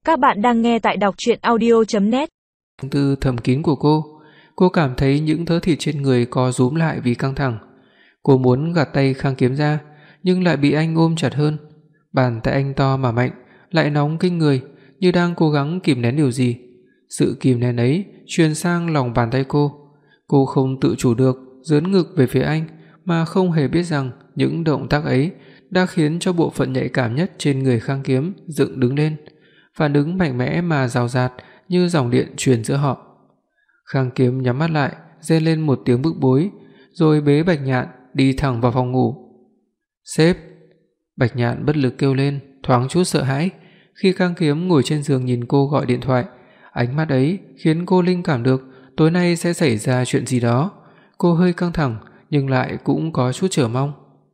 Các bạn đang nghe tại đọc truyện audio.net. Tư thầm kín của cô cảm thấy những thớ thịt trên người co rúm lại vì căng thẳng. Cô muốn gạt tay Khang Kiếm ra, nhưng lại bị anh ôm chặt hơn. Bàn tay anh to mà mạnh, lại nóng kinh người, như đang cố gắng kìm nén điều gì. Sự kìm nén ấy truyền sang lòng bàn tay cô. Cô không tự chủ được dướn ngực về phía anh, mà không hề biết rằng những động tác ấy đã khiến cho bộ phận nhạy cảm nhất trên người Khang Kiếm dựng đứng lên, phản ứng mạnh mẽ mà rào rạt như dòng điện truyền giữa họ. Khang Kiếm nhắm mắt lại, rên lên một tiếng bức bối, rồi bế Bạch Nhạn đi thẳng vào phòng ngủ. "Sếp!" Bạch Nhạn bất lực kêu lên, thoáng chút sợ hãi khi Khang Kiếm ngồi trên giường nhìn cô gọi điện thoại. Ánh mắt ấy khiến cô linh cảm được tối nay sẽ xảy ra chuyện gì đó. Cô hơi căng thẳng nhưng lại cũng có chút chờ mong.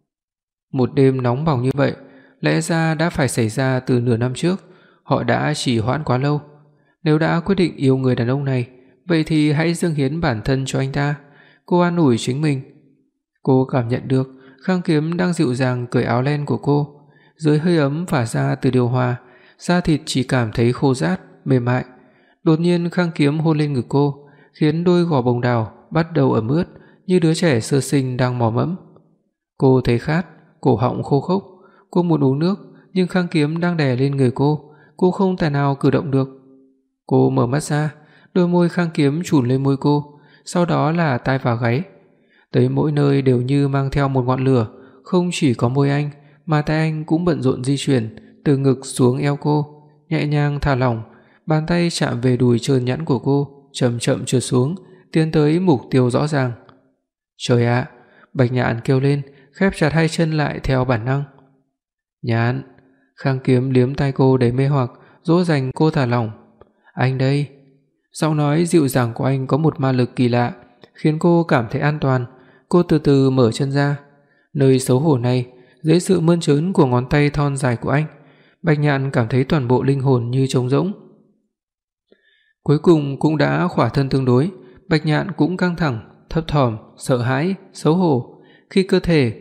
Một đêm nóng bỏng như vậy, lẽ ra đã phải xảy ra từ nửa năm trước, họ đã trì hoãn quá lâu. Nếu đã quyết định yêu người đàn ông này, vậy thì hãy dâng hiến bản thân cho anh ta. Cô an ủi chính mình. Cô cảm nhận được Khang Kiếm đang dịu dàng cởi áo len của cô, dưới hơi ấm phả ra từ điều hòa, da thịt chỉ cảm thấy khô rát, mềm mại. Đột nhiên Khang Kiếm hôn lên ngực cô, khiến đôi gò bồng đào bắt đầu ẩm ướt như đứa trẻ sơ sinh đang mò mẫm. Cô thấy khát, cổ họng khô khốc, cô muốn uống nước, nhưng Khang Kiếm đang đè lên người cô không tài nào cử động được. Cô mở mắt ra, đôi môi Khang Kiếm chùn lên môi cô, sau đó là tai và gáy. Tới mỗi nơi đều như mang theo một ngọn lửa, không chỉ có môi anh, mà tay anh cũng bận rộn di chuyển từ ngực xuống eo cô, nhẹ nhàng thả lỏng, bàn tay chạm về đùi trơn nhẵn của cô, chậm chậm trượt xuống, tiến tới mục tiêu rõ ràng. "Trời ạ!" Bạch Nhạn kêu lên, khép chặt hai chân lại theo bản năng. "Nhạn!" Khang Kiếm liếm tai cô đầy mê hoặc, dỗ dành cô thả lỏng. "Anh đây." Giọng nói dịu dàng của anh có một ma lực kỳ lạ, khiến cô cảm thấy an toàn. Cô từ từ mở chân ra. Nơi xấu hổ này, dưới sự mơn trớn của ngón tay thon dài của anh, Bạch Nhạn cảm thấy toàn bộ linh hồn như trống rỗng. Cuối cùng cũng đã khỏa thân tương đối, Bạch Nhạn cũng căng thẳng, thấp thỏm, sợ hãi, xấu hổ. Khi cơ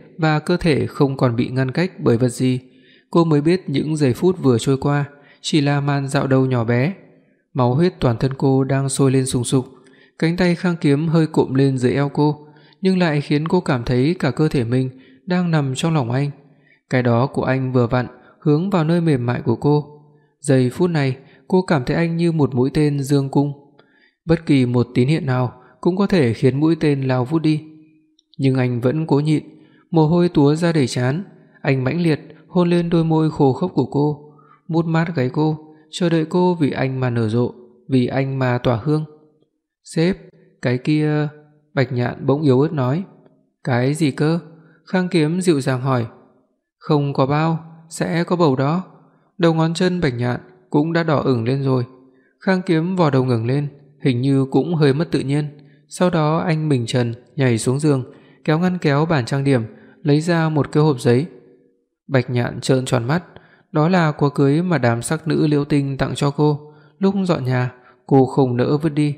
thể không còn bị ngăn cách bởi vật gì, cô mới biết những giây phút vừa trôi qua chỉ là màn dạo đầu nhỏ bé. Máu huyết toàn thân cô đang sôi lên sùng sục, cánh tay Khang Kiếm hơi cụm lên dưới eo cô, nhưng lại khiến cô cảm thấy cả cơ thể mình đang nằm trong lòng anh. Cái đó của anh vừa vặn hướng vào nơi mềm mại của cô. Giây phút này, cô cảm thấy anh như một mũi tên dương cung. Bất kỳ một tín hiệu nào cũng có thể khiến mũi tên lao vút đi. Nhưng anh vẫn cố nhịn, mồ hôi túa ra đầy trán, anh mãnh liệt hôn lên đôi môi khô khốc của cô, mút mát gáy cô, chờ đợi cô vì anh mà nở rộ, vì anh mà tỏa hương. "Sếp, cái kia..." Bạch Nhạn bỗng yếu ớt nói. "Cái gì cơ?" Khang Kiếm dịu dàng hỏi. "Không có bao, sẽ có bầu đó." Đầu ngón chân Bạch Nhạn cũng đã đỏ ửng lên rồi. Khang Kiếm vò đầu ngẩng lên, hình như cũng hơi mất tự nhiên. Sau đó anh mình trần nhảy xuống giường, kéo ngăn kéo bàn trang điểm, lấy ra một cái hộp giấy. Bạch Nhạn trợn tròn mắt, đó là quà cưới mà đám sắc nữ Liễu Tinh tặng cho cô, lúc dọn nhà, cô không nỡ vứt đi.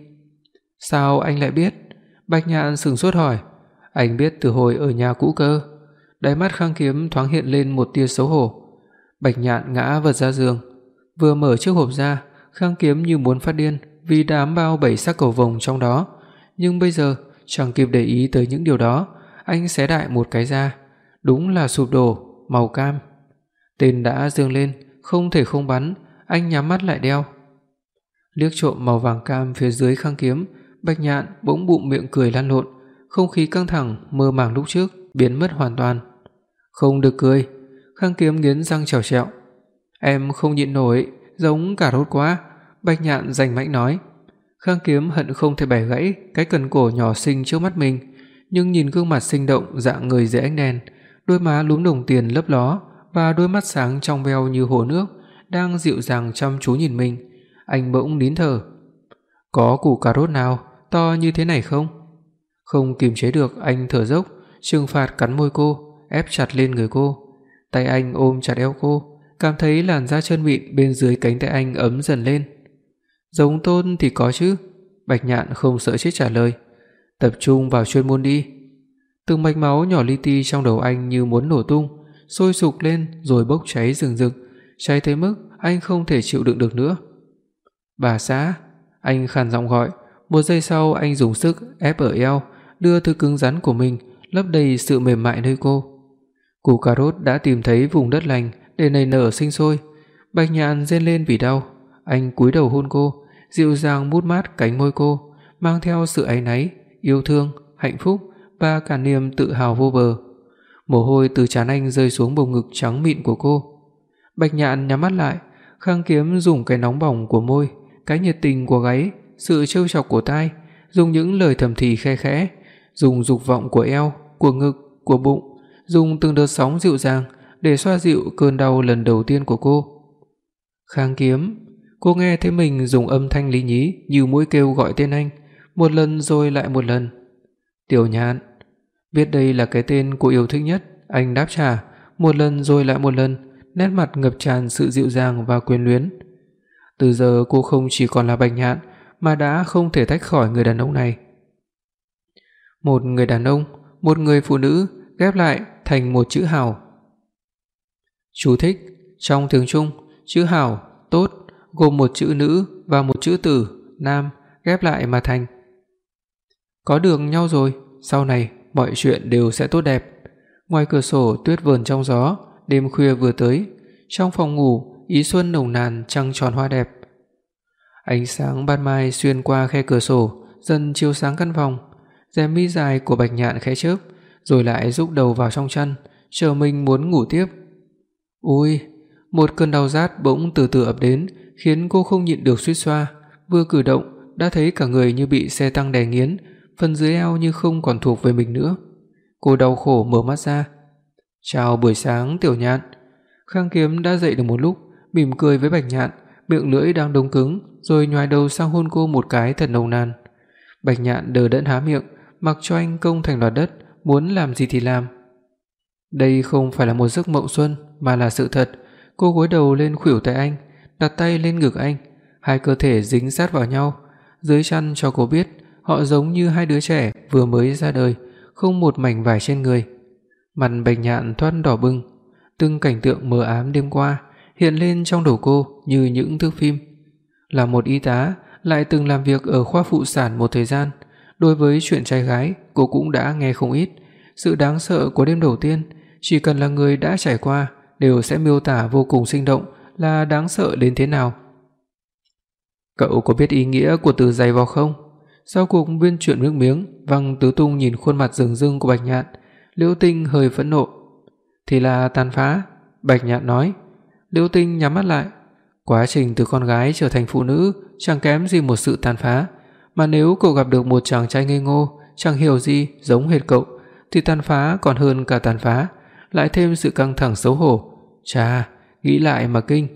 "Sao anh lại biết?" Bạch Nhạn sững sốt hỏi. "Anh biết từ hồi ở nhà cũ cơ." Đáy mắt Khang Kiếm thoáng hiện lên một tia xấu hổ. Bạch Nhạn ngã vật ra giường, vừa mở chiếc hộp ra, Khang Kiếm như muốn phát điên vì đám bao 7 sắc cầu vồng trong đó, nhưng bây giờ chẳng kịp để ý tới những điều đó, anh xé đại một cái ra, đúng là sụp đổ, màu cam. Tên đã dương lên, không thể không bắn, anh nhắm mắt lại đeo. Liếc trộm màu vàng cam phía dưới Khang Kiếm, Bạch Nhạn bỗng bụng miệng cười lăn lộn, không khí căng thẳng mơ màng lúc trước biến mất hoàn toàn. "Không được cười." Khang Kiếm nghiến răng trèo trẹo. "Em không nhịn nổi, giống cà rốt quá." Bạch Nhạn rành mãnh nói. Khang Kiếm hận không thể bẻ gãy cái cần cổ nhỏ xinh trước mắt mình, nhưng nhìn gương mặt sinh động dạng người dưới ánh đèn, đôi má lúm đồng tiền lấp ló và đôi mắt sáng trong veo như hồ nước đang dịu dàng chăm chú nhìn mình, anh bỗng nín thở. "Có củ cà rốt nào to như thế này không?" Không kiềm chế được, anh thở dốc, trừng phạt cắn môi cô, ép chặt lên người cô. Tay anh ôm chặt eo cô, cảm thấy làn da trơn mịn bên dưới cánh tay anh ấm dần lên. "Giống Tôn thì có chứ." Bạch Nhạn không sợ chết trả lời. "Tập trung vào chuyên môn đi." Từng mạch máu nhỏ li ti trong đầu anh như muốn nổ tung, sôi sục lên rồi bốc cháy rừng rực, cháy tới mức anh không thể chịu đựng được nữa. "Bà xã," anh khàn giọng gọi, một giây sau anh dùng sức ép ở eo, đưa thứ cứng rắn của mình lấp đầy sự mềm mại nơi cô. Củ cà rốt đã tìm thấy vùng đất lành để nảy nở sinh sôi. Bạch Nhạn rên lên vì đau, anh cúi đầu hôn cô, dịu dàng mút mát cánh môi cô, mang theo sự áy náy, yêu thương, hạnh phúc và cả niềm tự hào vô bờ. Mồ hôi từ trán anh rơi xuống bầu ngực trắng mịn của cô. Bạch Nhạn nhắm mắt lại, Khang Kiếm dùng cái nóng bỏng của môi, cái nhiệt tình của gáy, sự trêu chọc của tai, dùng những lời thầm thì khe khẽ, dùng dục vọng của eo, của ngực, của bụng, dùng từng đợt sóng dịu dàng để xoa dịu cơn đau lần đầu tiên của cô. "Khang Kiếm." Cô nghe thấy mình dùng âm thanh lý nhí như mũi kêu gọi tên anh, một lần rồi lại một lần. "Tiểu Nhạn." Biết đây là cái tên cô yêu thích nhất, anh đáp trả, một lần rồi lại một lần, nét mặt ngập tràn sự dịu dàng và quyến luyến. Từ giờ cô không chỉ còn là Bạch Nhạn mà đã không thể tách khỏi người đàn ông này. Một người đàn ông, một người phụ nữ ghép lại thành một chữ hào. Chú thích: trong tiếng Trung, chữ hào tốt gồm một chữ nữ và một chữ tử nam ghép lại mà thành. Có được nhau rồi, sau này mọi chuyện đều sẽ tốt đẹp. Ngoài cửa sổ tuyết vờn trong gió, đêm khuya vừa tới, trong phòng ngủ ý xuân nồng nàn, trăng tròn hoa đẹp. Ánh sáng ban mai xuyên qua khe cửa sổ dần chiếu sáng căn phòng. Rèm mi dài của Bạch Nhạn khẽ chớp, rồi lại rúc đầu vào trong chăn, chờ mình muốn ngủ tiếp. Ôi, một cơn đau rát bỗng từ từ ập đến, khiến cô không nhịn được suýt xoa, vừa cử động đã thấy cả người như bị xe tăng đè nghiến, phần dưới eo như không còn thuộc về mình nữa. Cô đau khổ mở mắt ra. "Chào buổi sáng Tiểu Nhạn." Khang Kiếm đã dậy được một lúc, mỉm cười với Bạch Nhạn, miệng lưỡi đang đông cứng, rồi nhoài đầu sang hôn cô một cái thật nồng nàn. Bạch Nhạn đờ đẫn há miệng, mặc cho anh công thành đoạt đất, muốn làm gì thì làm. Đây không phải là một giấc mộng xuân mà là sự thật. Cô gối đầu lên khuỷu tay anh, đặt tay lên ngực anh, hai cơ thể dính sát vào nhau. Dưới chăn cho cô biết, họ giống như hai đứa trẻ vừa mới ra đời, không một mảnh vải trên người. Mặt Bạch Nhạn thoát đỏ bừng, từng cảnh tượng mờ ám đêm qua hiện lên trong đầu cô như những thước phim. Là một y tá, lại từng làm việc ở khoa phụ sản một thời gian, đối với chuyện trai gái cô cũng đã nghe không ít. Sự đáng sợ của đêm đầu tiên, chỉ cần là người đã trải qua đều sẽ miêu tả vô cùng sinh động là đáng sợ đến thế nào. Cậu có biết ý nghĩa của từ giày vò không? Sau cuộc biên chuyện nước miếng, Văng Tứ Tung nhìn khuôn mặt rừng rưng của Bạch Nhạn, Liễu Tinh hơi phẫn nộ. "Thì là tàn phá." Bạch Nhạn nói. Liễu Tinh nhắm mắt lại. Quá trình từ con gái trở thành phụ nữ chẳng kém gì một sự tàn phá, mà nếu cậu gặp được một chàng trai ngây ngô, chẳng hiểu gì, giống hệt cậu, thì tàn phá còn hơn cả tàn phá, lại thêm sự căng thẳng xấu hổ. Chà, nghĩ lại mà kinh.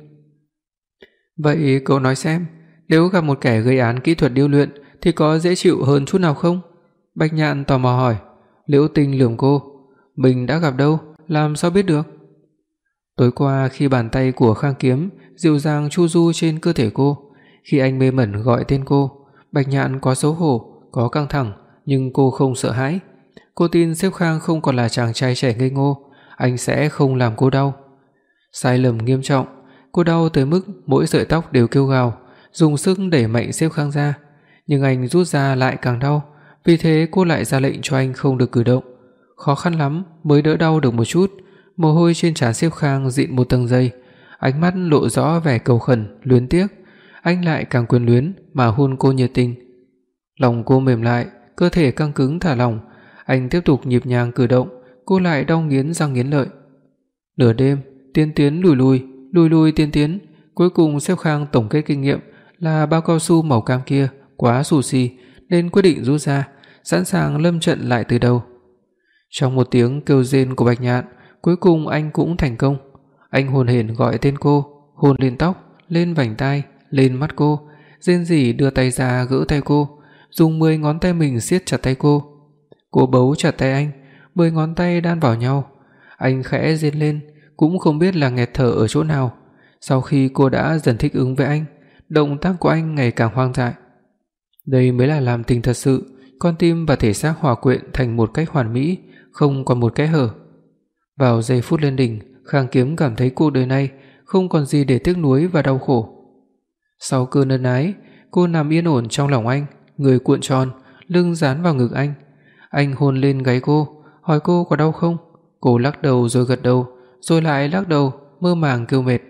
Vậy cậu nói xem, nếu gặp một kẻ gây án kỹ thuật điêu luyện thì có dễ chịu hơn chút nào không? Bạch Nhạn tò mò hỏi. Liễu Tinh lườm cô. Mình đã gặp đâu, làm sao biết được? Tối qua khi bàn tay của Khang Kiếm dịu dàng chu du trên cơ thể cô, khi anh mê mẩn gọi tên cô, Bạch Nhạn có xấu hổ, có căng thẳng, nhưng cô không sợ hãi. Cô tin sếp Khang không còn là chàng trai trẻ ngây ngô, anh sẽ không làm cô đau. Sai lầm nghiêm trọng, cô đau tới mức mỗi sợi tóc đều kêu gào, dùng sức đẩy mạnh sếp Khang ra, nhưng anh rút ra lại càng đau, vì thế cô lại ra lệnh cho anh không được cử động. Khó khăn lắm mới đỡ đau được một chút, mồ hôi trên trán sếp Khang dịn một tầng dày, ánh mắt lộ rõ vẻ cầu khẩn, luyến tiếc. Anh lại càng quyến luyến mà hôn cô nhiệt tình. Lòng cô mềm lại, cơ thể căng cứng thả lỏng, anh tiếp tục nhịp nhàng cử động, cô lại đau nghiến răng nghiến lợi. Nửa đêm, tiến tiến lùi lùi, lùi lùi tiến tiến, cuối cùng sếp Khang tổng kết kinh nghiệm là bao cao su màu cam kia quá xù xì nên quyết định rút ra, sẵn sàng lâm trận lại từ đầu. Trong một tiếng kêu rên của Bạch Nhạn, cuối cùng anh cũng thành công. Anh hồn hển gọi tên cô, hôn lên tóc, lên vành tai, lên mắt cô, rên rỉ đưa tay ra gỡ tay cô, dùng 10 ngón tay mình siết chặt tay cô. Cô bấu chặt tay anh, 10 ngón tay đan vào nhau. Anh khẽ rên lên, cũng không biết là nghẹt thở ở chỗ nào. Sau khi cô đã dần thích ứng với anh, động tác của anh ngày càng hoang dại. Đây mới là làm tình thật sự, con tim và thể xác hòa quyện thành một cách hoàn mỹ, không còn một kẽ hở. Vào giây phút lên đỉnh, Khang Kiếm cảm thấy cuộc đời này không còn gì để tiếc nuối và đau khổ. Sau cơn ân ái, cô nằm yên ổn trong lòng anh, người cuộn tròn, lưng dán vào ngực anh. Anh hôn lên gáy cô, hỏi cô có đau không? Cô lắc đầu rồi gật đầu, rồi lại lắc đầu, mơ màng kêu mệt.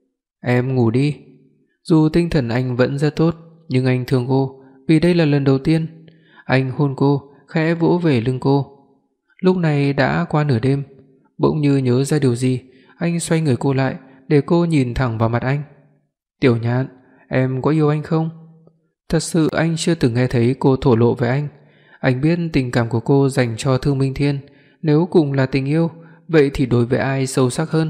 Em ngủ đi. Dù tinh thần anh vẫn rất tốt, nhưng anh thương cô, vì đây là lần đầu tiên. Anh hôn cô, khẽ vỗ về lưng cô. Lúc này đã qua nửa đêm, bỗng như nhớ ra điều gì, anh xoay người cô lại để cô nhìn thẳng vào mặt anh. Tiểu Nhạn, em có yêu anh không? Thật sự anh chưa từng nghe thấy cô thổ lộ với anh. Anh biết tình cảm của cô dành cho Thương Minh Thiên, nếu cùng là tình yêu, vậy thì đối với ai sâu sắc hơn?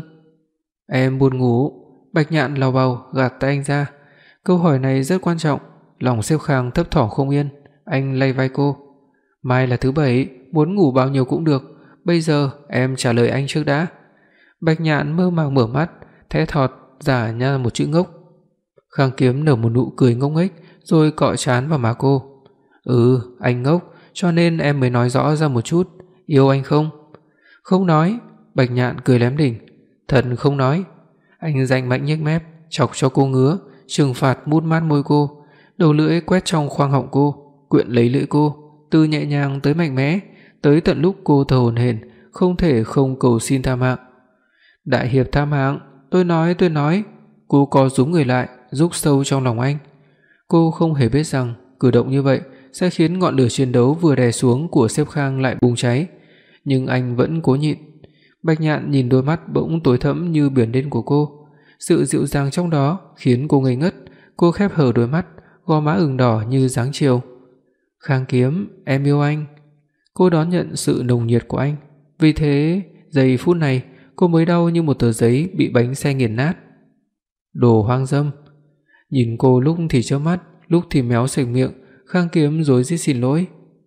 Em buồn ngủ. Bạch Nhạn lào bào gạt tay anh ra. Câu hỏi này rất quan trọng, lòng Xếp Khang thấp thỏm không yên. Anh lay vai cô. Mai là thứ Bảy, muốn ngủ bao nhiêu cũng được, bây giờ em trả lời anh trước đã. Bạch Nhạn mơ màng mở mắt, thẽ thọt giả nha một chữ ngốc. Khang Kiếm nở một nụ cười ngông nghếch rồi cọ trán vào má cô. Anh ngốc, cho nên em mới nói rõ ra một chút, yêu anh không? Không nói. Bạch Nhạn cười lém đỉnh. Thật không nói. Anh ranh mãnh nhếch mép, chọc cho cô ngứa, trừng phạt mút mát môi cô, đầu lưỡi quét trong khoang họng cô, quyện lấy lưỡi cô, từ nhẹ nhàng tới mạnh mẽ, tới tận lúc cô thở hổn hển, không thể không cầu xin tha mạng. Đại hiệp tha mạng, tôi nói. Cô co rúm người lại, rúc sâu trong lòng anh. Cô không hề biết rằng cử động như vậy sẽ khiến ngọn lửa chiến đấu vừa đè xuống của Xếp Khang lại bùng cháy, nhưng anh vẫn cố nhịn. Bạch Nhạn nhìn đôi mắt bỗng tối thẫm như biển đen của cô, sự dịu dàng trong đó khiến cô ngây ngất. Cô khép hờ đôi mắt, gò má ửng đỏ như dáng chiều. Khang Kiếm, em yêu anh. Cô đón nhận sự nồng nhiệt của anh, vì thế giây phút này cô mới đau như một tờ giấy bị bánh xe nghiền nát. Đồ hoang dâm. Nhìn cô lúc thì chớp mắt, lúc thì méo sạch miệng, Khang Kiếm rối rít xin lỗi.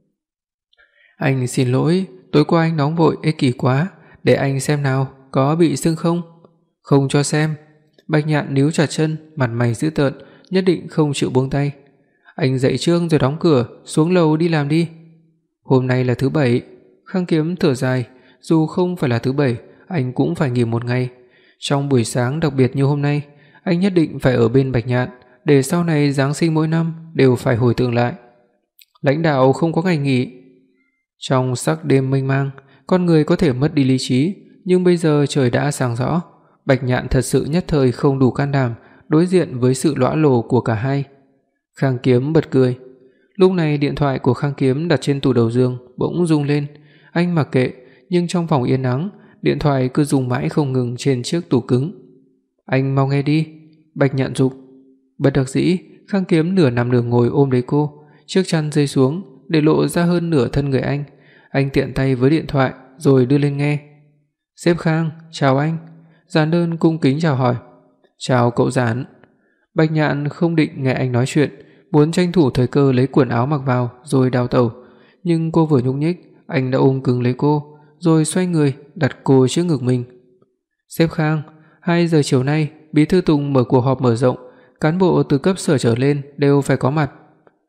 Anh xin lỗi, tối qua anh nóng vội ích kỷ quá, để anh xem nào, có bị sưng không? Không cho xem. Bạch Nhạn níu chặt chân, mặt mày dữ tợn, nhất định không chịu buông tay. Anh dậy trước rồi đóng cửa, xuống lầu đi làm đi. Hôm nay là thứ Bảy. Khang Kiếm thở dài, dù không phải là thứ Bảy, anh cũng phải nghỉ một ngày. Trong buổi sáng đặc biệt như hôm nay, anh nhất định phải ở bên Bạch Nhạn, để sau này Giáng sinh mỗi năm đều phải hồi tưởng lại. Lãnh đạo không có ngày nghỉ. Trong sắc đêm mênh mang, con người có thể mất đi lý trí, nhưng bây giờ trời đã sáng rõ. Bạch Nhạn thật sự nhất thời không đủ can đảm đối diện với sự lõa lồ của cả hai. Khang Kiếm bật cười. Lúc này điện thoại của Khang Kiếm đặt trên tủ đầu giường bỗng rung lên. Anh mặc kệ, nhưng trong phòng yên ắng, điện thoại cứ rung mãi không ngừng trên chiếc tủ cứng. Anh mau nghe đi. Bạch Nhạn giục. Bất đắc dĩ, Khang Kiếm nửa nằm nửa ngồi ôm lấy cô, chiếc chăn rơi xuống để lộ ra hơn nửa thân người anh. Anh tiện tay với điện thoại rồi đưa lên nghe. Sếp Khang, chào anh. Giản Đơn cung kính chào hỏi. Chào cậu Giản. Bạch Nhạn không định nghe anh nói chuyện, muốn tranh thủ thời cơ lấy quần áo mặc vào rồi đào tẩu, nhưng cô vừa nhúc nhích, anh đã ôm cứng lấy cô, rồi xoay người đặt cô trước ngực mình. Sếp Khang, 2 giờ chiều nay Bí thư Tùng mở cuộc họp mở rộng, cán bộ từ cấp sở trở lên đều phải có mặt.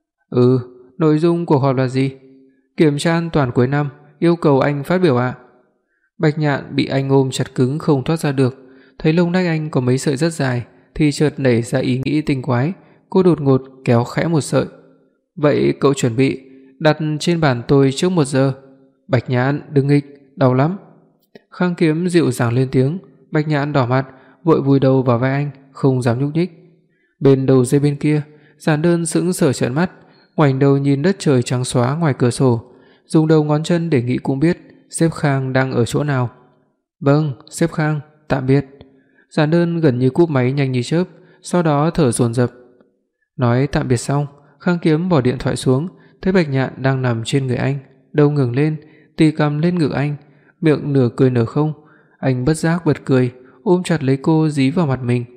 Nội dung cuộc họp là gì? Kiểm tra an toàn cuối năm, yêu cầu anh phát biểu ạ. Bạch Nhạn bị anh ôm chặt cứng không thoát ra được, thấy lông nách anh có mấy sợi rất dài thì chợt nảy ra ý nghĩ tinh quái, cô đột ngột kéo khẽ một sợi. Vậy cậu chuẩn bị đặt trên bàn tôi trước 1 giờ. Bạch Nhạn đừng nghịch, đau lắm. Khang Kiếm dịu dàng lên tiếng. Bạch Nhạn đỏ mặt, vội vùi đầu vào vai anh, không dám nhúc nhích. Bên đầu dây bên kia, Giản Đơn sững sờ trợn mắt, ngoảnh đầu nhìn đất trời trắng xóa ngoài cửa sổ, dùng đầu ngón chân để nghĩ cũng biết sếp Khang đang ở chỗ nào. Vâng, sếp Khang, tạm biệt. Giản Đơn gần như cúp máy nhanh như chớp, sau đó thở dồn dập. Nói tạm biệt xong, Khang Kiếm bỏ điện thoại xuống, thấy Bạch Nhạn đang nằm trên người anh, đầu ngẩng lên, tì cằm lên ngực anh, miệng nửa cười nửa không. Anh bất giác bật cười, ôm chặt lấy cô dí vào mặt mình.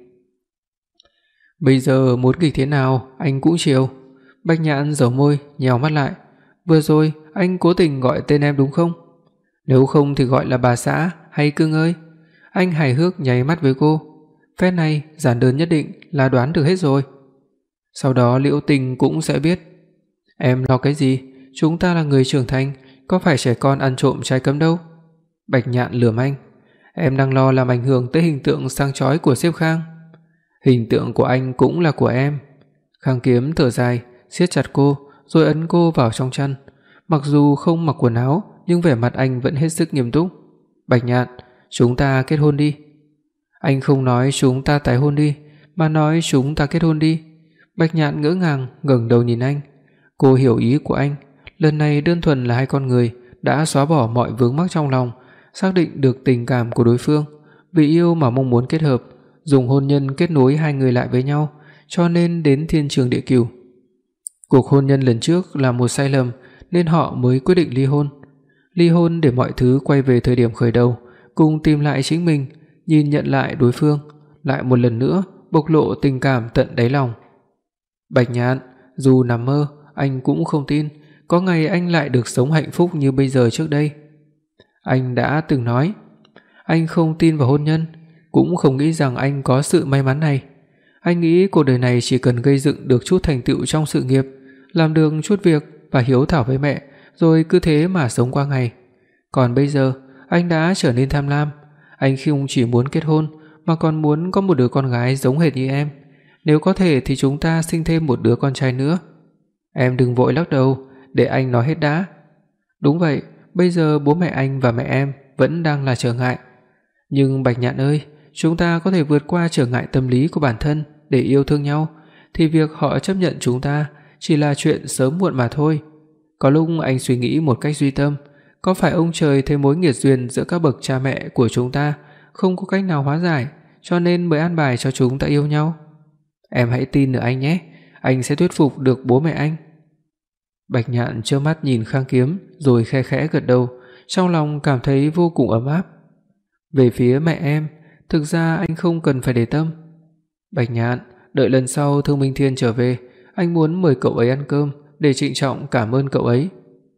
Bây giờ muốn kịch thế nào anh cũng chiều. Bạch Nhạn giở môi, nhèo mắt lại. Vừa rồi anh cố tình gọi tên em đúng không? Nếu không thì gọi là bà xã hay cưng ơi. Anh hài hước nháy mắt với cô. Phép này Giản Đơn nhất định là đoán được hết rồi. Sau đó Liễu Tình cũng sẽ biết. Em lo cái gì? Chúng ta là người trưởng thành, có phải trẻ con ăn trộm trái cấm đâu. Bạch Nhạn lườm anh. Em đang lo làm ảnh hưởng tới hình tượng sáng chói của sếp Khang. Hình tượng của anh cũng là của em. Khang Kiếm thở dài, siết chặt cô rồi ấn cô vào trong chăn. Mặc dù không mặc quần áo, nhưng vẻ mặt anh vẫn hết sức nghiêm túc. Bạch Nhạn, chúng ta kết hôn đi. Anh không nói chúng ta tái hôn đi, mà nói chúng ta kết hôn đi. Bạch Nhạn ngỡ ngàng ngẩng đầu nhìn anh. Cô hiểu ý của anh, lần này đơn thuần là hai con người đã xóa bỏ mọi vướng mắc trong lòng, xác định được tình cảm của đối phương, vì yêu mà mong muốn kết hợp, dùng hôn nhân kết nối hai người lại với nhau, cho nên đến thiên trường địa cửu. Cuộc hôn nhân lần trước là một sai lầm nên họ mới quyết định ly hôn. Ly hôn để mọi thứ quay về thời điểm khởi đầu, cùng tìm lại chính mình, nhìn nhận lại đối phương, lại một lần nữa bộc lộ tình cảm tận đáy lòng. Bạch Nhạn, dù nằm mơ, anh cũng không tin có ngày anh lại được sống hạnh phúc như bây giờ trước đây. Anh đã từng nói, anh không tin vào hôn nhân, cũng không nghĩ rằng anh có sự may mắn này. Anh nghĩ cuộc đời này chỉ cần gây dựng được chút thành tựu trong sự nghiệp, làm được chút việc và hiếu thảo với mẹ, rồi cứ thế mà sống qua ngày. Còn bây giờ, anh đã trở nên tham lam. Anh không chỉ muốn kết hôn mà còn muốn có một đứa con gái giống hệt như em. Nếu có thể thì chúng ta sinh thêm một đứa con trai nữa. Em đừng vội lắc đầu, để anh nói hết đã. Đúng vậy, bây giờ bố mẹ anh và mẹ em vẫn đang là trở ngại. Nhưng Bạch Nhạn ơi, chúng ta có thể vượt qua trở ngại tâm lý của bản thân để yêu thương nhau, thì việc họ chấp nhận chúng ta chỉ là chuyện sớm muộn mà thôi. Có lúc anh suy nghĩ một cách duy tâm, có phải ông trời thấy mối nghiệt duyên giữa các bậc cha mẹ của chúng ta không có cách nào hóa giải, cho nên mới an bài cho chúng ta yêu nhau? Em hãy tin ở anh nhé, anh sẽ thuyết phục được bố mẹ anh. Bạch Nhạn trơ mắt nhìn Khang Kiếm rồi khe khẽ gật đầu, trong lòng cảm thấy vô cùng ấm áp. Về phía mẹ em, thực ra anh không cần phải để tâm. Bạch Nhạn, đợi lần sau Thương Minh Thiên trở về, anh muốn mời cậu ấy ăn cơm để trịnh trọng cảm ơn cậu ấy.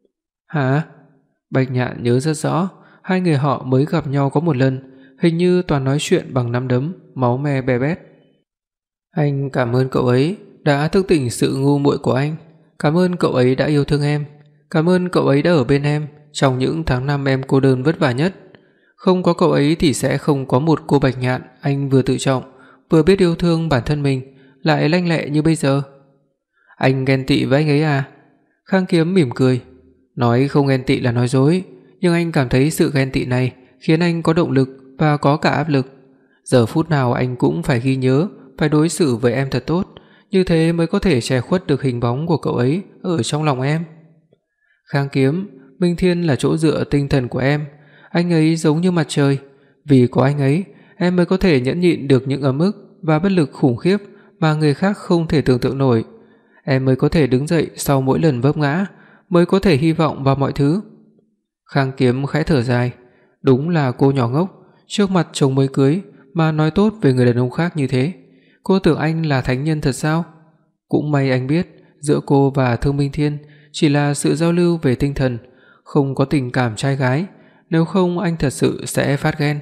Hả? Bạch Nhạn nhớ rất rõ, hai người họ mới gặp nhau có một lần, hình như toàn nói chuyện bằng nắm đấm, máu me be bét. Anh cảm ơn cậu ấy đã thức tỉnh sự ngu muội của anh, cảm ơn cậu ấy đã yêu thương em, cảm ơn cậu ấy đã ở bên em trong những tháng năm em cô đơn vất vả nhất. Không có cậu ấy thì sẽ không có một cô Bạch Nhạn anh vừa tự trọng, vừa biết yêu thương bản thân mình, lại lanh lẹ như bây giờ. Anh ghen tị với anh ấy à? Khang Kiếm mỉm cười, nói không ghen tị là nói dối, nhưng anh cảm thấy sự ghen tị này khiến anh có động lực và có cả áp lực. Giờ phút nào anh cũng phải ghi nhớ, phải đối xử với em thật tốt, như thế mới có thể che khuất được hình bóng của cậu ấy ở trong lòng em. Khang Kiếm, Minh Thiên là chỗ dựa tinh thần của em, anh ấy giống như mặt trời, vì có anh ấy, em mới có thể nhẫn nhịn được những ấm ức và bất lực khủng khiếp mà người khác không thể tưởng tượng nổi. Em mới có thể đứng dậy sau mỗi lần vấp ngã, mới có thể hy vọng vào mọi thứ. Khang Kiếm khẽ thở dài, đúng là cô nhỏ ngốc, trước mặt chồng mới cưới mà nói tốt về người đàn ông khác như thế. Cô tưởng anh là thánh nhân thật sao? Cũng may anh biết, giữa cô và Thương Minh Thiên chỉ là sự giao lưu về tinh thần, không có tình cảm trai gái, nếu không anh thật sự sẽ phát ghen.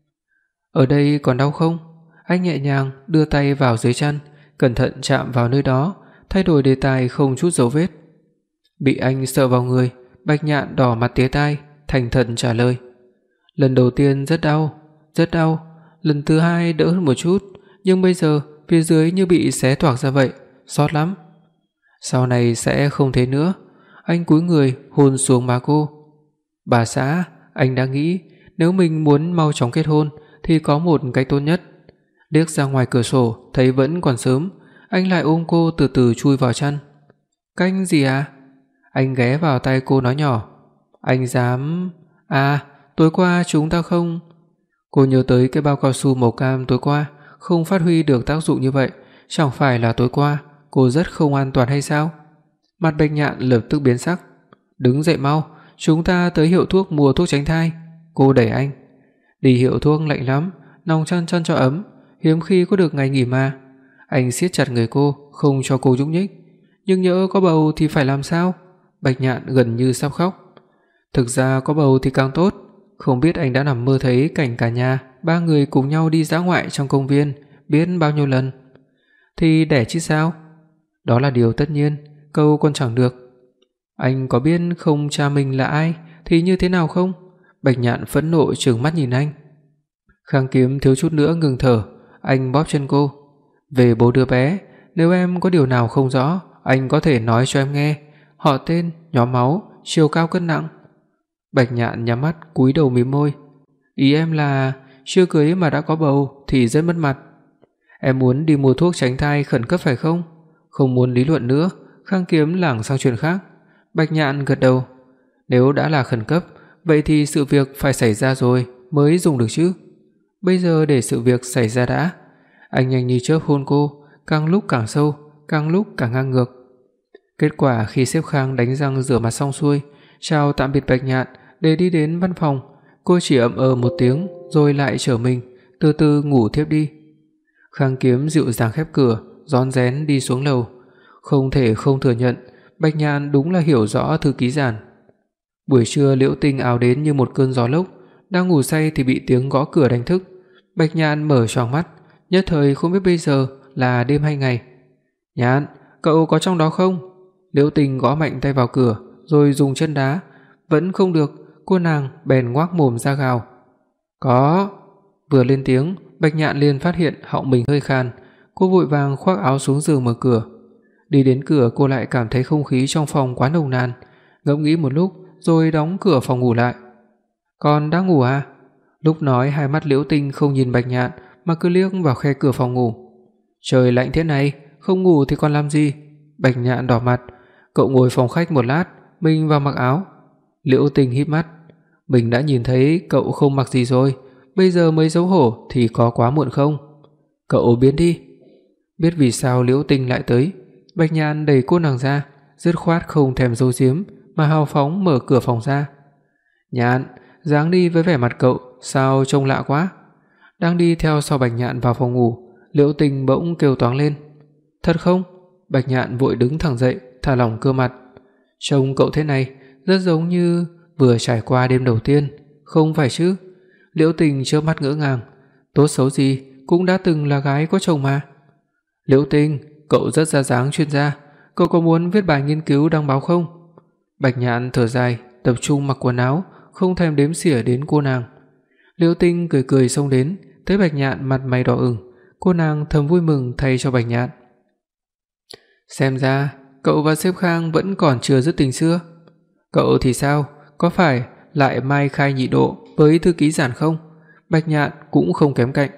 Ở đây còn đau không? Anh nhẹ nhàng đưa tay vào dưới chăn, cẩn thận chạm vào nơi đó, thay đổi đề tài không chút dấu vết. Bị anh sờ vào người, Bạch Nhạn đỏ mặt tía tai, thành thật trả lời. Lần đầu tiên rất đau, rất đau, lần thứ hai đỡ hơn một chút, nhưng bây giờ phía dưới như bị xé toạc ra vậy, xót lắm. Sau này sẽ không thế nữa. Anh cúi người hôn xuống má cô. Bà xã, anh đã nghĩ nếu mình muốn mau chóng kết hôn thì có một cách tốt nhất. Liếc ra ngoài cửa sổ thấy vẫn còn sớm, anh lại ôm cô từ từ chui vào chăn. Canh gì à? Anh ghé vào tai cô nói nhỏ. Anh dám... À, tối qua chúng ta không... Cô nhớ tới cái bao cao su màu cam tối qua không phát huy được tác dụng như vậy, chẳng phải là tối qua cô rất không an toàn hay sao? Mặt Bạch Nhạn lập tức biến sắc. Đứng dậy mau, chúng ta tới hiệu thuốc mua thuốc tránh thai. Cô đẩy anh. Đi hiệu thuốc lạnh lắm, nòng chăn chăn cho ấm, hiếm khi có được ngày nghỉ mà. Anh siết chặt người cô, không cho cô nhúc nhích. Nhưng nhỡ có bầu thì phải làm sao? Bạch Nhạn gần như sắp khóc. Thực ra có bầu thì càng tốt. Không biết anh đã nằm mơ thấy cảnh cả nhà ba người cùng nhau đi dã ngoại trong công viên biết bao nhiêu lần. Thì đẻ chứ sao? Đó là điều tất nhiên, câu còn chẳng được. Anh có biết không cha mình là ai thì như thế nào không? Bạch Nhạn phẫn nộ trừng mắt nhìn anh. Khang Kiếm thiếu chút nữa ngừng thở, anh bóp chân cô. "Về bố đứa bé, nếu em có điều nào không rõ, anh có thể nói cho em nghe, họ tên, nhóm máu, chiều cao cân nặng." Bạch Nhạn nhắm mắt cúi đầu mím môi. "Ý em là chưa cưới mà đã có bầu thì rất mất mặt. Em muốn đi mua thuốc tránh thai khẩn cấp phải không?" Không muốn lý luận nữa, Khang Kiếm lảng sang chuyện khác. Bạch Nhạn gật đầu. "Nếu đã là khẩn cấp, vậy thì sự việc phải xảy ra rồi mới dùng được chứ. Bây giờ để sự việc xảy ra đã." Anh nhanh như chớp hôn cô, càng lúc càng sâu, càng lúc càng ngang ngược. Kết quả khi sếp Khang đánh răng rửa mặt xong xuôi, chào tạm biệt Bạch Nhạn để đi đến văn phòng, cô chỉ một tiếng rồi lại trở mình, từ từ ngủ thiếp đi. Khang Kiếm dịu dàng khép cửa, rón rén đi xuống lầu. Không thể không thừa nhận, Bạch Nhạn đúng là hiểu rõ thư ký Giản. Buổi trưa Liễu Tinh ào đến như một cơn gió lốc, đang ngủ say thì bị tiếng gõ cửa đánh thức. Bạch Nhạn mở choàng mắt, nhất thời không biết bây giờ là đêm hay ngày. "Nhạn, cậu có trong đó không?" Liễu Tinh gõ mạnh tay vào cửa, rồi dùng chân đá, vẫn không được, cô nàng bèn ngoác mồm ra gào. "Có." Vừa lên tiếng, Bạch Nhạn liền phát hiện họng mình hơi khan, cô vội vàng khoác áo xuống giường mở cửa. Đi đến cửa cô lại cảm thấy không khí trong phòng quá nồng nàn, ngẫm nghĩ một lúc rồi đóng cửa phòng ngủ lại. "Con đã ngủ à?" Lúc nói hai mắt Liễu Tinh không nhìn Bạch Nhạn mà cứ liếc vào khe cửa phòng ngủ. "Trời lạnh thế này, không ngủ thì còn làm gì?" Bạch Nhạn đỏ mặt. "Cậu ngồi phòng khách một lát, mình vào mặc áo." Liễu Tinh híp mắt. "Mình đã nhìn thấy cậu không mặc gì rồi, bây giờ mới xấu hổ thì có quá muộn không? Cậu biến đi." Biết vì sao Liễu Tinh lại tới, Bạch Nhạn đẩy cô nàng ra, dứt khoát không thèm giấu giếm mà hào phóng mở cửa phòng ra. "Nhạn, dáng đi với vẻ mặt cậu sao trông lạ quá." Đang đi theo sau Bạch Nhạn vào phòng ngủ, Liễu Tinh bỗng kêu toáng lên. "Thật không?" Bạch Nhạn vội đứng thẳng dậy, thả lỏng cơ mặt. "Trông cậu thế này rất giống như vừa trải qua đêm đầu tiên, không phải chứ?" Liễu Tinh chớp mắt ngỡ ngàng. "Tốt xấu gì cũng đã từng là gái có chồng mà." "Liễu Tinh, cậu rất ra dáng chuyên gia, cậu có muốn viết bài nghiên cứu đăng báo không?" Bạch Nhạn thở dài, tập trung mặc quần áo, không thèm đếm xỉa đến cô nàng. Liễu Tinh cười cười xông đến, thấy Bạch Nhạn mặt mày đỏ ửng, cô nàng thầm vui mừng thay cho Bạch Nhạn. "Xem ra cậu và sếp Khang vẫn còn chưa dứt tình xưa. Cậu thì sao, có phải lại mai khai nhị độ với thư ký Giản không?" Bạch Nhạn cũng không kém cạnh.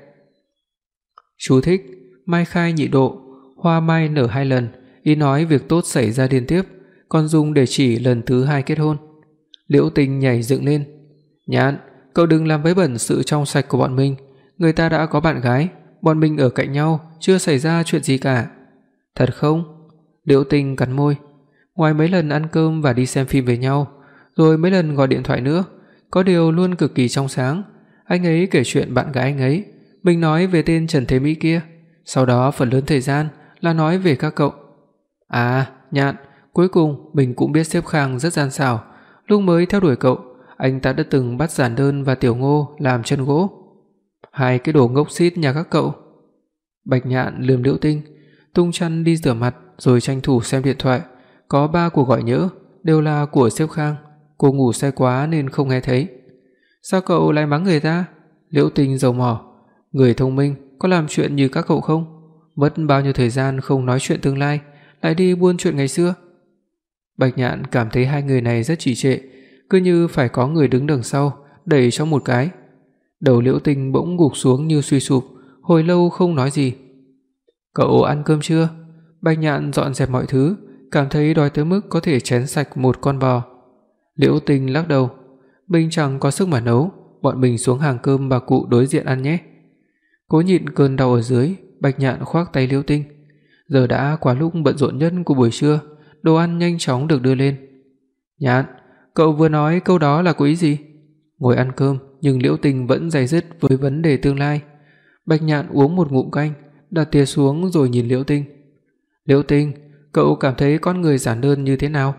Chú thích: mai khai nhị độ, hoa mai nở 2 lần, ý nói việc tốt xảy ra liên tiếp, còn dùng để chỉ lần thứ 2 kết hôn. Liễu Tinh nhảy dựng lên. "Nhạn, cậu đừng làm vấy bẩn sự trong sạch của bọn mình, người ta đã có bạn gái, bọn mình ở cạnh nhau, chưa xảy ra chuyện gì cả." "Thật không?" Liễu Tinh cắn môi. "Ngoài mấy lần ăn cơm và đi xem phim với nhau, rồi mấy lần gọi điện thoại nữa, có điều luôn cực kỳ trong sáng. Anh ấy kể chuyện bạn gái anh ấy, mình nói về tên Trần Thế Mỹ kia, sau đó phần lớn thời gian là nói về các cậu." "À, Nhạn, cuối cùng mình cũng biết sếp Khang rất gian xảo, lúc mới theo đuổi cậu, anh ta đã từng bắt Giản Đơn và Tiểu Ngô làm chân gỗ. Hai cái đồ ngốc xít nhà các cậu." Bạch Nhạn lườm Liễu Tinh, tung chăn đi rửa mặt rồi tranh thủ xem điện thoại, có 3 cuộc gọi nhỡ, đều là của sếp Khang, cô ngủ say quá nên không nghe thấy. "Sao cậu lại mắng người ta?" Liễu Tinh dầu mỏ. "Người thông minh có làm chuyện như các cậu không? Mất bao nhiêu thời gian không nói chuyện tương lai, lại đi buôn chuyện ngày xưa." Bạch Nhạn cảm thấy hai người này rất trì trệ, cứ như phải có người đứng đằng sau đẩy cho một cái. Đầu Liễu Tinh bỗng gục xuống như suy sụp, hồi lâu không nói gì. "Cậu ăn cơm chưa?" Bạch Nhạn dọn dẹp mọi thứ, cảm thấy đói tới mức có thể chén sạch một con bò. Liễu Tinh lắc đầu. "Mình chẳng có sức mà nấu, bọn mình xuống hàng cơm bà cụ đối diện ăn nhé." Cố nhịn cơn đau ở dưới, Bạch Nhạn khoác tay Liễu Tinh. Giờ đã qua lúc bận rộn nhất của buổi trưa, đồ ăn nhanh chóng được đưa lên. "Nhạn, cậu vừa nói câu đó là có ý gì?" Ngồi ăn cơm, nhưng Liễu Tinh vẫn day dứt với vấn đề tương lai. Bạch Nhạn uống một ngụm canh, đặt thìa xuống rồi nhìn Liễu Tinh. "Liễu Tinh, cậu cảm thấy con người Giản Đơn như thế nào?"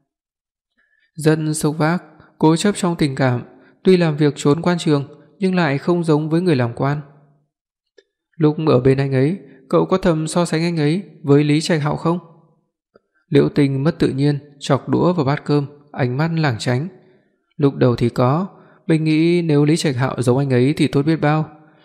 "Dân sốc vác, cố chấp trong tình cảm, tuy làm việc trốn quan trường nhưng lại không giống với người làm quan." "Lúc ở bên anh ấy, cậu có thầm so sánh anh ấy với Lý Trạch Hạo không?" Liễu Tinh mất tự nhiên chọc đũa vào bát cơm, ánh mắt lảng tránh. "Lúc đầu thì có, mình nghĩ nếu Lý Trạch Hạo giống anh ấy thì tốt biết bao,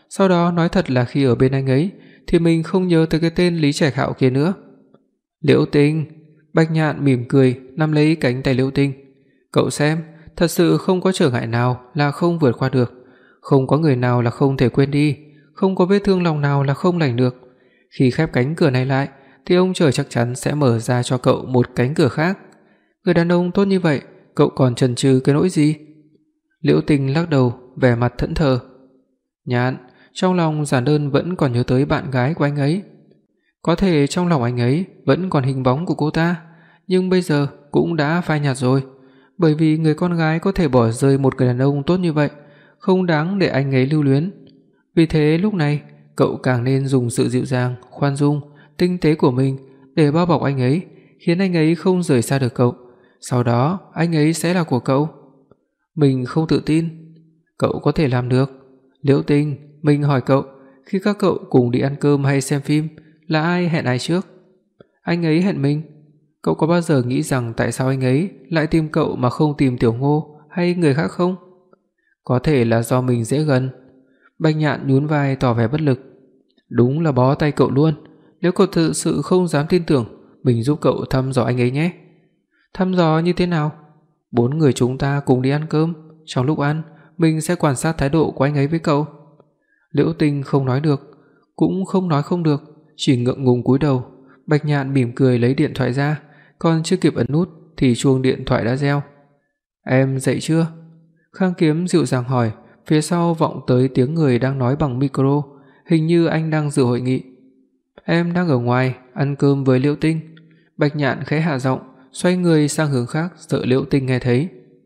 sau đó nói thật là khi ở bên anh ấy thì mình không nhớ tới cái tên Lý Trạch Hạo kia nữa. Liễu Tinh, Bạch Nhạn mỉm cười nắm lấy cánh tay Liễu Tinh. Cậu xem, thật sự không có trở ngại nào là không vượt qua được, không có người nào là không thể quên đi, không có vết thương lòng nào là không lành được. Khi khép cánh cửa này lại thì ông trời chắc chắn sẽ mở ra cho cậu một cánh cửa khác. Người đàn ông tốt như vậy, cậu còn chần chừ cái nỗi gì? Liễu Tinh lắc đầu, vẻ mặt thẫn thờ. Nhạn, trong lòng giản đơn vẫn còn nhớ tới bạn gái của anh ấy. Có thể trong lòng anh ấy vẫn còn hình bóng của cô ta, nhưng bây giờ cũng đã phai nhạt rồi, bởi vì người con gái có thể bỏ rơi một người đàn ông tốt như vậy, không đáng để anh ấy lưu luyến. Vì thế lúc này, cậu càng nên dùng sự dịu dàng, khoan dung, tinh tế của mình để bao bọc anh ấy, khiến anh ấy không rời xa được cậu. Sau đó, anh ấy sẽ là của cậu. Mình không tự tin. Cậu có thể làm được. Liễu Tinh, mình hỏi cậu, khi các cậu cùng đi ăn cơm hay xem phim, là ai hẹn ai trước? Anh ấy hẹn mình. Cậu có bao giờ nghĩ rằng tại sao anh ấy lại tìm cậu mà không tìm Tiểu Ngô hay người khác không? Có thể là do mình dễ gần. Bạch Nhạn nhún vai tỏ vẻ bất lực. Đúng là bó tay cậu luôn. Nếu cậu thực sự không dám tin tưởng, mình giúp cậu thăm dò anh ấy nhé. Thăm dò như thế nào? 4 người chúng ta cùng đi ăn cơm, trong lúc ăn, mình sẽ quan sát thái độ của anh ấy với cậu. Liễu Tinh không nói được, cũng không nói không được, chỉ ngượng ngùng cúi đầu. Bạch Nhạn mỉm cười lấy điện thoại ra, còn chưa kịp ấn nút thì chuông điện thoại đã reo. "Em dậy chưa?" Khang Kiếm dịu dàng hỏi, phía sau vọng tới tiếng người đang nói bằng micro, hình như anh đang dự hội nghị. "Em đang ở ngoài ăn cơm với Liễu Tinh." Bạch Nhạn khẽ hạ giọng, xoay người sang hướng khác sợ Liễu Tinh nghe thấy.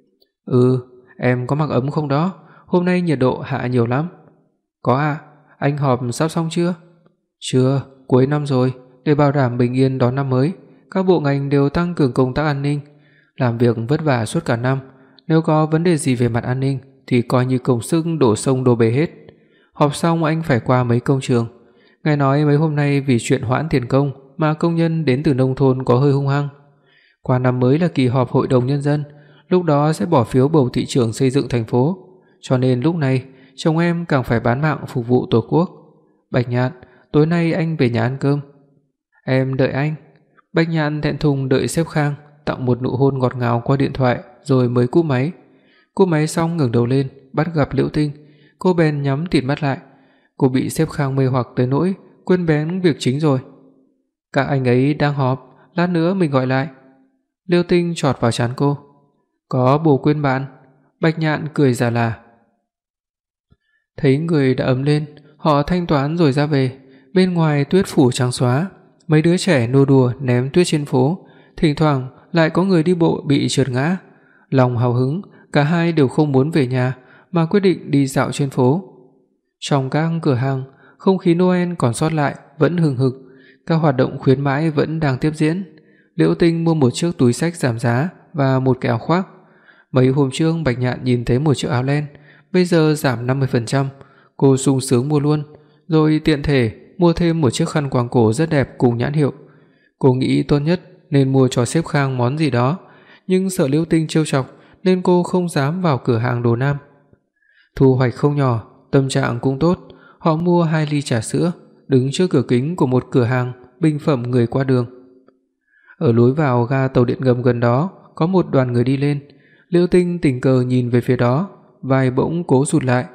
Em có mặc ấm không đó? Hôm nay nhiệt độ hạ nhiều lắm." "Có ạ, anh họp sắp xong chưa?" "Chưa, cuối năm rồi, để bảo đảm bình yên đón năm mới, các bộ ngành đều tăng cường công tác an ninh, làm việc vất vả suốt cả năm, nếu có vấn đề gì về mặt an ninh thì coi như công sức đổ sông đổ bể hết. Họp xong anh phải qua mấy công trường. Nghe nói mấy hôm nay vì chuyện hoãn tiền công mà công nhân đến từ nông thôn có hơi hung hăng. Qua năm mới là kỳ họp hội đồng nhân dân, lúc đó sẽ bỏ phiếu bầu thị trưởng xây dựng thành phố, cho nên lúc này chồng em càng phải bán mạng phục vụ Tổ quốc. Bạch Nhạn, tối nay anh về nhà ăn cơm." "Em đợi anh." Bạch Nhạn thẹn thùng đợi sếp Khang tặng một nụ hôn ngọt ngào qua điện thoại rồi mới cúp máy. Cúp máy xong ngẩng đầu lên, bắt gặp Liễu Tinh, cô bèn nhắm tịt mắt lại. Cô bị sếp Khang mê hoặc tới nỗi quên bén việc chính rồi. "Các anh ấy đang họp, lát nữa mình gọi lại." Liễu Tinh chọt vào trán cô. "Có bồ quên bạn." Bạch Nhạn cười giả là. Thấy người đã ấm lên, họ thanh toán rồi ra về. Bên ngoài tuyết phủ trắng xóa, mấy đứa trẻ nô đùa ném tuyết trên phố, thỉnh thoảng lại có người đi bộ bị trượt ngã. Lòng hào hứng, cả hai đều không muốn về nhà mà quyết định đi dạo trên phố. Trong các cửa hàng, không khí Noel còn sót lại vẫn hừng hực, các hoạt động khuyến mãi vẫn đang tiếp diễn. Liễu Tinh mua một chiếc túi xách giảm giá và một cái áo khoác. Mấy hôm trước Bạch Nhạn nhìn thấy một chiếc áo len, bây giờ giảm 50%, cô sung sướng mua luôn, rồi tiện thể mua thêm một chiếc khăn quàng cổ rất đẹp cùng nhãn hiệu. Cô nghĩ tốt nhất nên mua cho sếp Khang món gì đó, nhưng sợ Liễu Tinh trêu chọc nên cô không dám vào cửa hàng đồ nam. Thu hoạch không nhỏ, tâm trạng cũng tốt, họ mua 2 ly trà sữa, đứng trước cửa kính của một cửa hàng bình phẩm người qua đường. Ở lối vào ga tàu điện ngầm gần đó có một đoàn người đi lên, Liễu Tinh tình cờ nhìn về phía đó, vai bỗng cố rụt lại.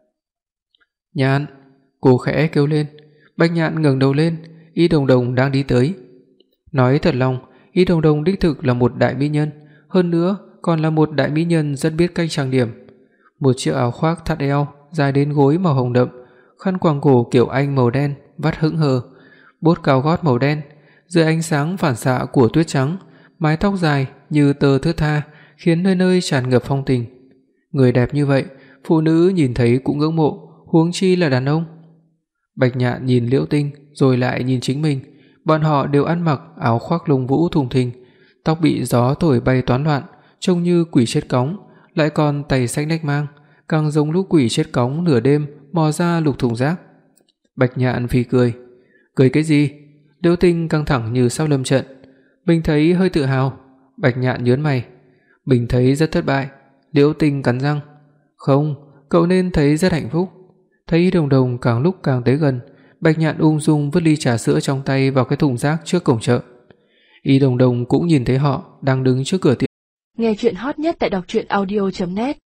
"Nhạn!" Cô khẽ kêu lên. Bạch Nhạn ngẩng đầu lên, Y Đồng Đồng đang đi tới. Nói thật lòng, Y Đồng Đồng đích thực là một đại mỹ nhân, hơn nữa còn là một đại mỹ nhân rất biết cách trang điểm. Một chiếc áo khoác thắt eo dài đến gối màu hồng đậm, khăn quàng cổ kiểu Anh màu đen vắt hững hờ, bốt cao gót màu đen, dưới ánh sáng phản xạ của tuyết trắng, mái tóc dài như tơ thướt tha khiến nơi nơi tràn ngập phong tình. Người đẹp như vậy, phụ nữ nhìn thấy cũng ngưỡng mộ, huống chi là đàn ông. Bạch Nhạn nhìn Liễu Tinh rồi lại nhìn chính mình, bọn họ đều ăn mặc áo khoác lông vũ thùng thình, tóc bị gió thổi bay toán loạn, trông như quỷ chết cóng, lại còn tay xách nách mang, càng giống lũ quỷ chết cóng nửa đêm mò ra lục thùng rác. Bạch Nhạn phì cười. "Cười cái gì?" Liễu Tinh căng thẳng như sắp lâm trận. Mình thấy hơi tự hào. Bạch Nhạn nhướng mày. Mình thấy rất thất bại. Liễu Tinh cắn răng. "Không, cậu nên thấy rất hạnh phúc." Thấy Y Đồng Đồng càng lúc càng tới gần, Bạch Nhạn ung dung vứt ly trà sữa trong tay vào cái thùng rác trước cổng chợ. Y Đồng Đồng cũng nhìn thấy họ đang đứng trước cửa tiệm. Nghe truyện hot nhất tại đọc truyện audio net.